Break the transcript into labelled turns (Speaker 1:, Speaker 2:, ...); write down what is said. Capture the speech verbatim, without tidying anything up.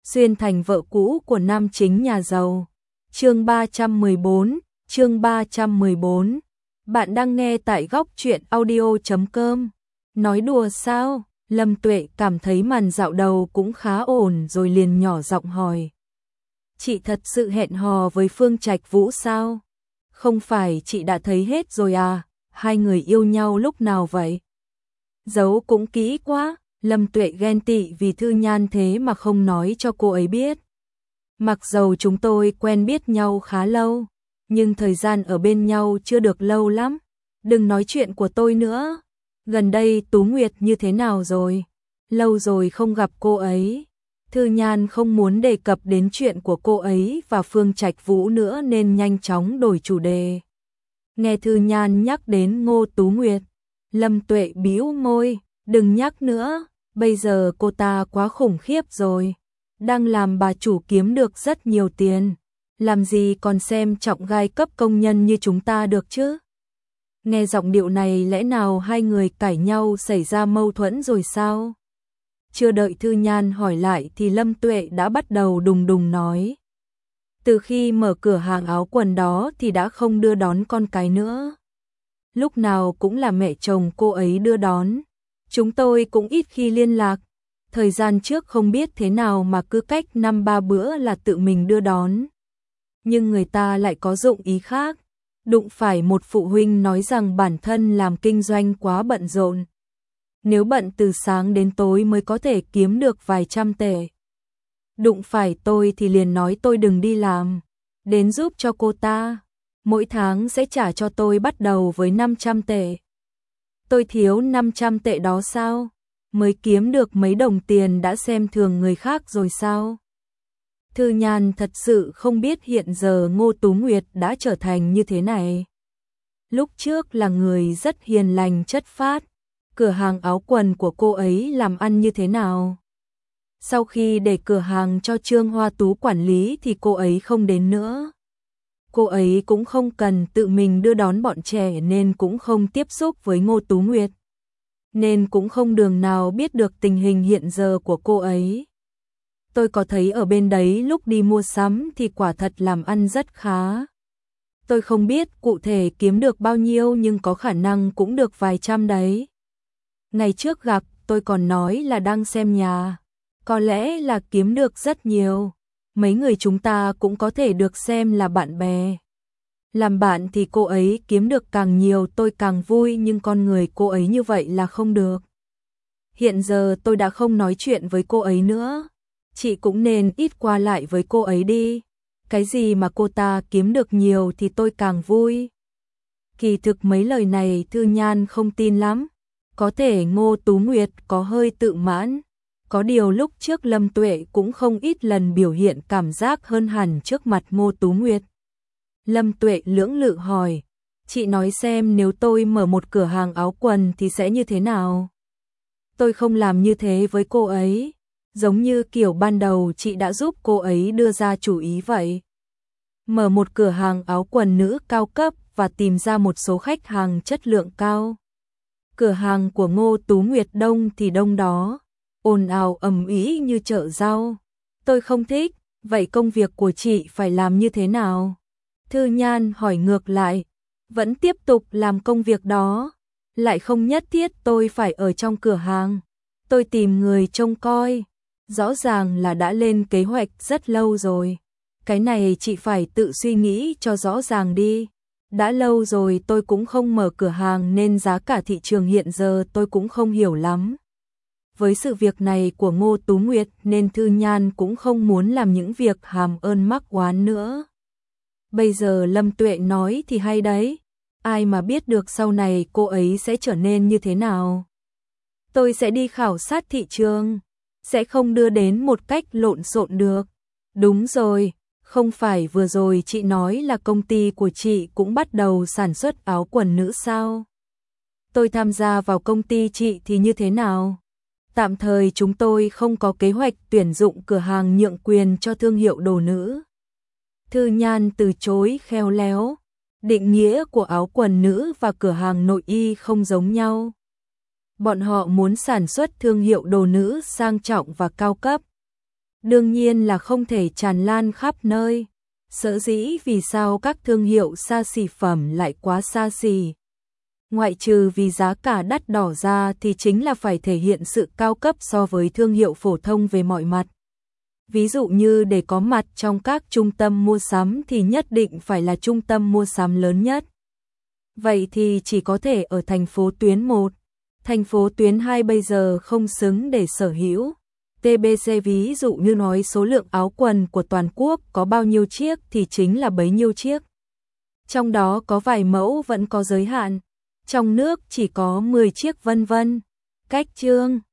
Speaker 1: xuyên thành vợ cũ của nam chính nhà giàu. Chương ba trăm mười bốn, chương ba trăm mười bốn. Bạn đang nghe tại góc truyện audio chấm com. Nói đùa sao? Lâm Tuệ cảm thấy màn dạo đầu cũng khá ổn rồi liền nhỏ giọng hỏi. Chị thật sự hẹn hò với Phương Trạch Vũ sao? Không phải chị đã thấy hết rồi à? Hai người yêu nhau lúc nào vậy? Giấu cũng kỹ quá. Lâm Tuệ ghen tị vì Thư Nhan thế mà không nói cho cô ấy biết. Mặc dầu chúng tôi quen biết nhau khá lâu, nhưng thời gian ở bên nhau chưa được lâu lắm. Đừng nói chuyện của tôi nữa. Gần đây Tú Nguyệt như thế nào rồi? Lâu rồi không gặp cô ấy. Thư Nhan không muốn đề cập đến chuyện của cô ấy và Phương Trạch Vũ nữa nên nhanh chóng đổi chủ đề. Nghe Thư Nhan nhắc đến Ngô Tú Nguyệt, Lâm Tuệ bĩu môi, đừng nhắc nữa, bây giờ cô ta quá khủng khiếp rồi. Đang làm bà chủ kiếm được rất nhiều tiền, làm gì còn xem trọng giai cấp công nhân như chúng ta được chứ? Nghe giọng điệu này lẽ nào hai người cãi nhau xảy ra mâu thuẫn rồi sao? Chưa đợi Thư Nhan hỏi lại thì Lâm Tuệ đã bắt đầu đùng đùng nói. Từ khi mở cửa hàng áo quần đó thì đã không đưa đón con cái nữa. Lúc nào cũng là mẹ chồng cô ấy đưa đón. Chúng tôi cũng ít khi liên lạc. Thời gian trước không biết thế nào mà cứ cách năm ba bữa là tự mình đưa đón. Nhưng người ta lại có dụng ý khác. Đụng phải một phụ huynh nói rằng bản thân làm kinh doanh quá bận rộn. Nếu bận từ sáng đến tối mới có thể kiếm được vài trăm tệ. Đụng phải tôi thì liền nói tôi đừng đi làm, đến giúp cho cô ta. Mỗi tháng sẽ trả cho tôi bắt đầu với năm trăm tệ. Tôi thiếu năm trăm tệ đó sao? Mới kiếm được mấy đồng tiền đã xem thường người khác rồi sao? Thư Nhan thật sự không biết hiện giờ Ngô Tú Nguyệt đã trở thành như thế này. Lúc trước là người rất hiền lành chất phác, cửa hàng áo quần của cô ấy làm ăn như thế nào? Sau khi để cửa hàng cho Trương Hoa Tú quản lý thì cô ấy không đến nữa. Cô ấy cũng không cần tự mình đưa đón bọn trẻ nên cũng không tiếp xúc với Ngô Tú Nguyệt. Nên cũng không đường nào biết được tình hình hiện giờ của cô ấy. Tôi có thấy ở bên đấy lúc đi mua sắm thì quả thật làm ăn rất khá. Tôi không biết cụ thể kiếm được bao nhiêu nhưng có khả năng cũng được vài trăm đấy. Ngày trước gặp tôi còn nói là đang xem nhà. Có lẽ là kiếm được rất nhiều. Mấy người chúng ta cũng có thể được xem là bạn bè. Làm bạn thì cô ấy kiếm được càng nhiều tôi càng vui nhưng con người cô ấy như vậy là không được. Hiện giờ tôi đã không nói chuyện với cô ấy nữa. Chị cũng nên ít qua lại với cô ấy đi. Cái gì mà cô ta kiếm được nhiều thì tôi càng vui. Kỳ thực mấy lời này Thư Nhan không tin lắm. Có thể Ngô Tú Nguyệt có hơi tự mãn. Có điều lúc trước Lâm Tuệ cũng không ít lần biểu hiện cảm giác hơn hẳn trước mặt Ngô Tú Nguyệt. Lâm Tuệ lưỡng lự hỏi, chị nói xem nếu tôi mở một cửa hàng áo quần thì sẽ như thế nào? Tôi không làm như thế với cô ấy, giống như kiểu ban đầu chị đã giúp cô ấy đưa ra chủ ý vậy. Mở một cửa hàng áo quần nữ cao cấp và tìm ra một số khách hàng chất lượng cao. Cửa hàng của Ngô Tú Nguyệt đông thì đông đó, ồn ào ầm ĩ như chợ rau. Tôi không thích, vậy công việc của chị phải làm như thế nào? Thư Nhan hỏi ngược lại, vẫn tiếp tục làm công việc đó, lại không nhất thiết tôi phải ở trong cửa hàng. Tôi tìm người trông coi, rõ ràng là đã lên kế hoạch rất lâu rồi. Cái này chị phải tự suy nghĩ cho rõ ràng đi. Đã lâu rồi tôi cũng không mở cửa hàng nên giá cả thị trường hiện giờ tôi cũng không hiểu lắm. Với sự việc này của Ngô Tú Nguyệt nên Thư Nhan cũng không muốn làm những việc hàm ơn mắc oán nữa. Bây giờ Lâm Tuệ nói thì hay đấy, ai mà biết được sau này cô ấy sẽ trở nên như thế nào. Tôi sẽ đi khảo sát thị trường, sẽ không đưa đến một cách lộn xộn được. Đúng rồi, không phải vừa rồi chị nói là công ty của chị cũng bắt đầu sản xuất áo quần nữ sao? Tôi tham gia vào công ty chị thì như thế nào? Tạm thời chúng tôi không có kế hoạch tuyển dụng cửa hàng nhượng quyền cho thương hiệu đồ nữ. Thư Nhan từ chối khéo léo. Định nghĩa của áo quần nữ và cửa hàng nội y không giống nhau. Bọn họ muốn sản xuất thương hiệu đồ nữ sang trọng và cao cấp. đương nhiên là không thể tràn lan khắp nơi. Sở dĩ vì sao các thương hiệu xa xỉ phẩm lại quá xa xỉ. Ngoại trừ vì giá cả đắt đỏ ra thì chính là phải thể hiện sự cao cấp so với thương hiệu phổ thông về mọi mặt. Ví dụ như để có mặt trong các trung tâm mua sắm thì nhất định phải là trung tâm mua sắm lớn nhất. Vậy thì chỉ có thể ở thành phố tuyến một, thành phố tuyến hai bây giờ không xứng để sở hữu. tê bê xê ví dụ như nói số lượng áo quần của toàn quốc có bao nhiêu chiếc thì chính là bấy nhiêu chiếc. Trong đó có vài mẫu vẫn có giới hạn, trong nước chỉ có mười chiếc vân vân. Cách chương